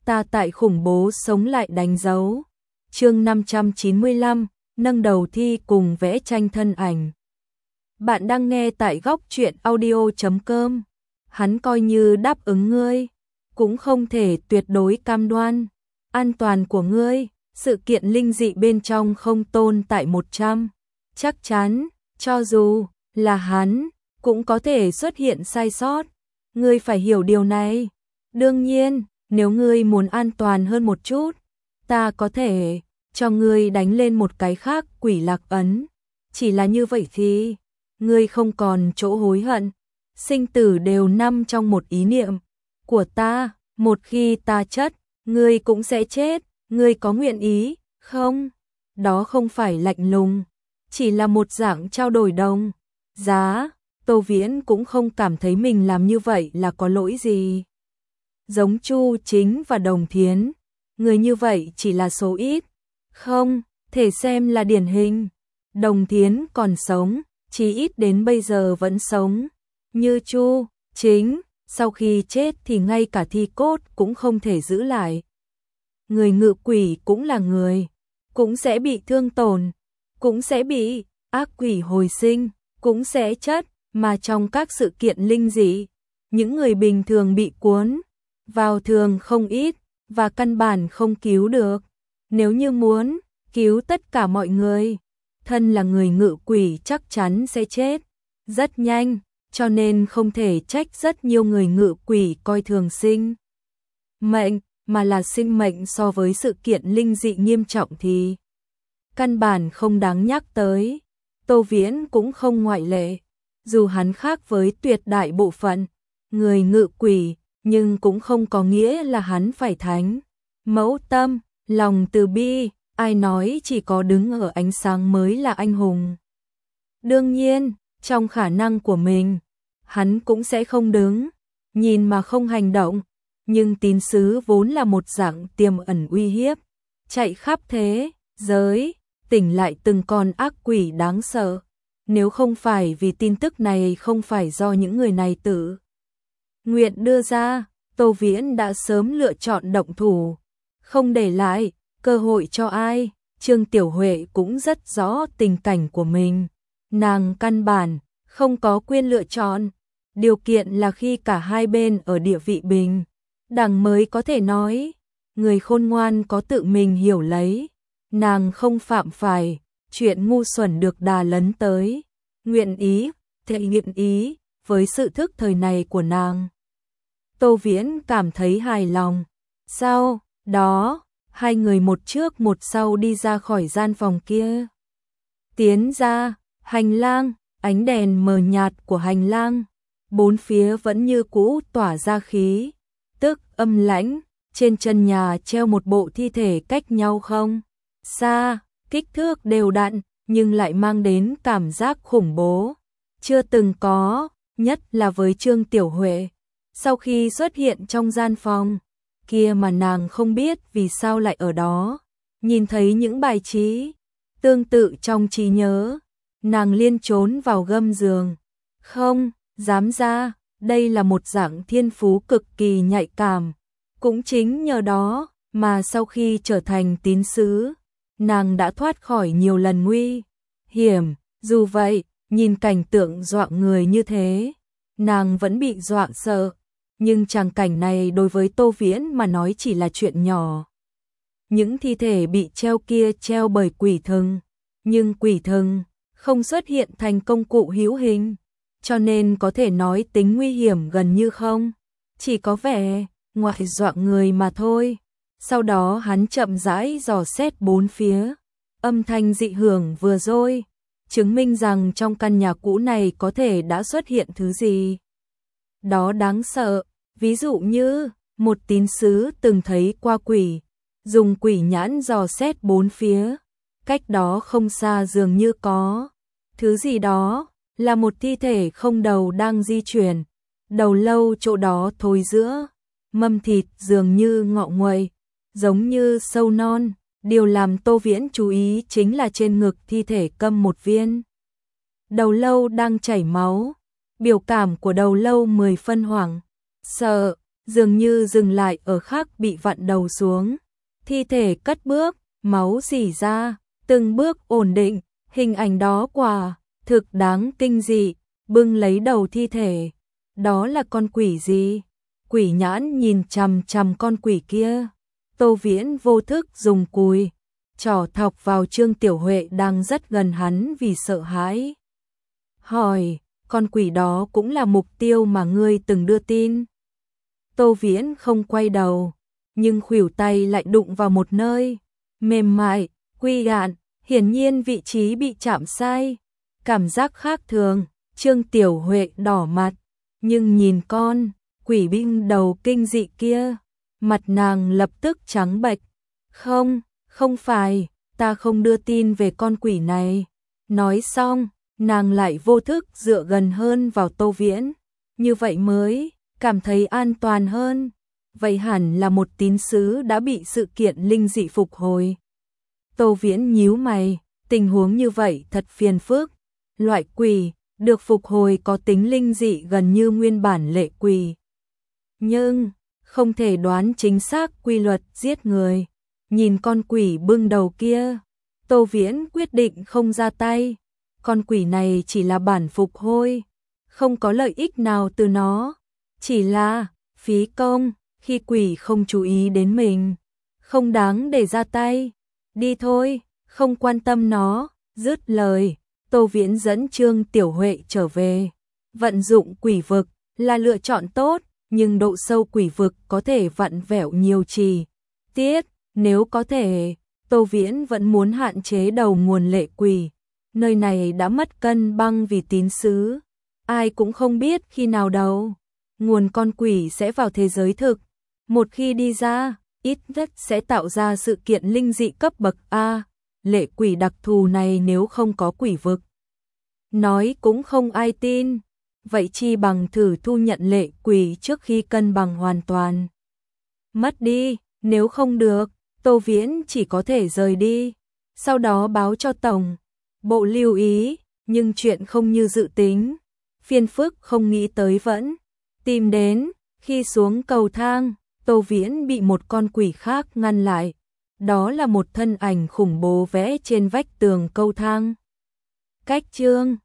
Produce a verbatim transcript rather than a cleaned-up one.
ta tại khủng bố sống lại đánh dấu. Chương năm trăm chín mươi lăm, nâng đầu thi cùng vẽ tranh thân ảnh. Bạn đang nghe tại góc truyện audio chấm com. Hắn coi như đáp ứng ngươi, cũng không thể tuyệt đối cam đoan an toàn của ngươi. Sự kiện linh dị bên trong không tồn tại một trăm. Chắc chắn, cho dù là hắn, cũng có thể xuất hiện sai sót. Ngươi phải hiểu điều này. Đương nhiên, nếu ngươi muốn an toàn hơn một chút, ta có thể cho ngươi đánh lên một cái khác quỷ lạc ấn. Chỉ là như vậy thì ngươi không còn chỗ hối hận. Sinh tử đều nằm trong một ý niệm của ta. Một khi ta chết, ngươi cũng sẽ chết. Ngươi có nguyện ý không? Đó không phải lạnh lùng, chỉ là một dạng trao đổi đồng giá. Tô Viễn cũng không cảm thấy mình làm như vậy là có lỗi gì. Giống Chu Chính và Đồng Thiến, người như vậy chỉ là số ít, không thể xem là điển hình. Đồng Thiến còn sống, chí ít đến bây giờ vẫn sống. Như Chu Chính, sau khi chết thì ngay cả thi cốt cũng không thể giữ lại. Người ngự quỷ cũng là người, cũng sẽ bị thương tổn, cũng sẽ bị ác quỷ hồi sinh, cũng sẽ chết. Mà trong các sự kiện linh dị, những người bình thường bị cuốn vào thường không ít và căn bản không cứu được. Nếu như muốn cứu tất cả mọi người, thân là người ngự quỷ chắc chắn sẽ chết rất nhanh, cho nên không thể trách rất nhiều người ngự quỷ coi thường sinh mệnh, mà là sinh mệnh so với sự kiện linh dị nghiêm trọng thì căn bản không đáng nhắc tới. Tô Viễn cũng không ngoại lệ. Dù hắn khác với tuyệt đại bộ phận người ngự quỷ, nhưng cũng không có nghĩa là hắn phải thánh mẫu tâm, lòng từ bi. Ai nói chỉ có đứng ở ánh sáng mới là anh hùng? Đương nhiên, trong khả năng của mình, hắn cũng sẽ không đứng nhìn mà không hành động. Nhưng tín sứ vốn là một dạng tiềm ẩn uy hiếp, chạy khắp thế giới, tỉnh lại từng con ác quỷ đáng sợ. Nếu không phải vì tin tức này không phải do những người này tự nguyện đưa ra, Tô Viễn đã sớm lựa chọn động thủ, không để lại cơ hội cho ai. Trương Tiểu Huệ cũng rất rõ tình cảnh của mình. Nàng căn bản không có quyền lựa chọn. Điều kiện là khi cả hai bên ở địa vị bình đẳng mới có thể nói. Người khôn ngoan có tự mình hiểu lấy. Nàng không phạm phải chuyện ngu xuẩn được đà lấn tới, nguyện ý, thể hiện ý với sự thức thời này của nàng. Tô Viễn cảm thấy hài lòng. Sau đó, hai người một trước một sau đi ra khỏi gian phòng kia. Tiến ra hành lang, ánh đèn mờ nhạt của hành lang, bốn phía vẫn như cũ tỏa ra khí tức âm lãnh. Trên chân nhà treo một bộ thi thể cách nhau không xa, kích thước đều đặn, nhưng lại mang đến cảm giác khủng bố chưa từng có, nhất là với Trương Tiểu Huệ. Sau khi xuất hiện trong gian phòng kia mà nàng không biết vì sao lại ở đó, nhìn thấy những bài trí tương tự trong trí nhớ, nàng liên trốn vào gâm giường, không dám ra. Đây là một dạng thiên phú cực kỳ nhạy cảm. Cũng chính nhờ đó mà sau khi trở thành tín sứ, nàng đã thoát khỏi nhiều lần nguy hiểm. Dù vậy, nhìn cảnh tượng dọa người như thế, nàng vẫn bị dọa sợ. Nhưng tràng cảnh này đối với Tô Viễn mà nói chỉ là chuyện nhỏ. Những thi thể bị treo kia treo bởi quỷ thần, nhưng quỷ thần không xuất hiện thành công cụ hữu hình, cho nên có thể nói tính nguy hiểm gần như không, chỉ có vẻ ngoại dọa người mà thôi. Sau đó hắn chậm rãi dò xét bốn phía. Âm thanh dị hưởng vừa rồi chứng minh rằng trong căn nhà cũ này có thể đã xuất hiện thứ gì đó đáng sợ. Ví dụ như một tín sứ từng thấy qua quỷ, dùng quỷ nhãn dò xét bốn phía. Cách đó không xa dường như có thứ gì đó, là một thi thể không đầu đang di chuyển. Đầu lâu chỗ đó thối giữa mâm thịt dường như ngọ nguậy, giống như sâu non. Điều làm Tô Viễn chú ý chính là trên ngực thi thể câm một viên đầu lâu đang chảy máu. Biểu cảm của đầu lâu mười phân hoảng sợ, dường như dừng lại ở khắc bị vặn đầu xuống. Thi thể cất bước, máu rỉ ra, từng bước ổn định, hình ảnh đó quả thực đáng kinh dị, bưng lấy đầu thi thể. Đó là con quỷ gì? Quỷ nhãn nhìn chằm chằm con quỷ kia. Tô Viễn vô thức dùng cùi trỏ thọc vào Trương Tiểu Huệ đang rất gần hắn vì sợ hãi. Hỏi, con quỷ đó cũng là mục tiêu mà ngươi từng đưa tin. Tô Viễn không quay đầu, nhưng khuỷu tay lại đụng vào một nơi mềm mại, quy gạn, hiển nhiên vị trí bị chạm sai. Cảm giác khác thường, Trương Tiểu Huệ đỏ mặt, nhưng nhìn con quỷ binh đầu kinh dị kia, mặt nàng lập tức trắng bệch. Không, không phải, ta không đưa tin về con quỷ này. Nói xong, nàng lại vô thức dựa gần hơn vào Tô Viễn, như vậy mới cảm thấy an toàn hơn. Vậy hẳn là một tín sứ đã bị sự kiện linh dị phục hồi. Tô Viễn nhíu mày, tình huống như vậy thật phiền phức. Loại quỷ được phục hồi có tính linh dị gần như nguyên bản lệ quỷ, nhưng không thể đoán chính xác quy luật giết người. Nhìn con quỷ bưng đầu kia, Tô Viễn quyết định không ra tay. Con quỷ này chỉ là bản phục hồi, không có lợi ích nào từ nó, chỉ là phí công. Khi quỷ không chú ý đến mình, không đáng để ra tay. Đi thôi, không quan tâm nó. Dứt lời, Tô Viễn dẫn Trương Tiểu Huệ trở về. Vận dụng quỷ vực là lựa chọn tốt, nhưng độ sâu quỷ vực có thể vặn vẹo nhiều chi tiết. Nếu có thể, Tô Viễn vẫn muốn hạn chế đầu nguồn lệ quỷ. Nơi này đã mất cân bằng vì tín sứ. Ai cũng không biết khi nào đâu nguồn con quỷ sẽ vào thế giới thực. Một khi đi ra, ít nhất sẽ tạo ra sự kiện linh dị cấp bậc A. Lệ quỷ đặc thù này nếu không có quỷ vực, nói cũng không ai tin. Vậy chi bằng thử thu nhận lệ quỷ trước khi cân bằng hoàn toàn mất đi. Nếu không được, Tô Viễn chỉ có thể rời đi, sau đó báo cho tổng bộ lưu ý. Nhưng chuyện không như dự tính, phiền phức không nghĩ tới vẫn tìm đến. Khi xuống cầu thang, Tô Viễn bị một con quỷ khác ngăn lại. Đó là một thân ảnh khủng bố vẽ trên vách tường cầu thang. Cách Trương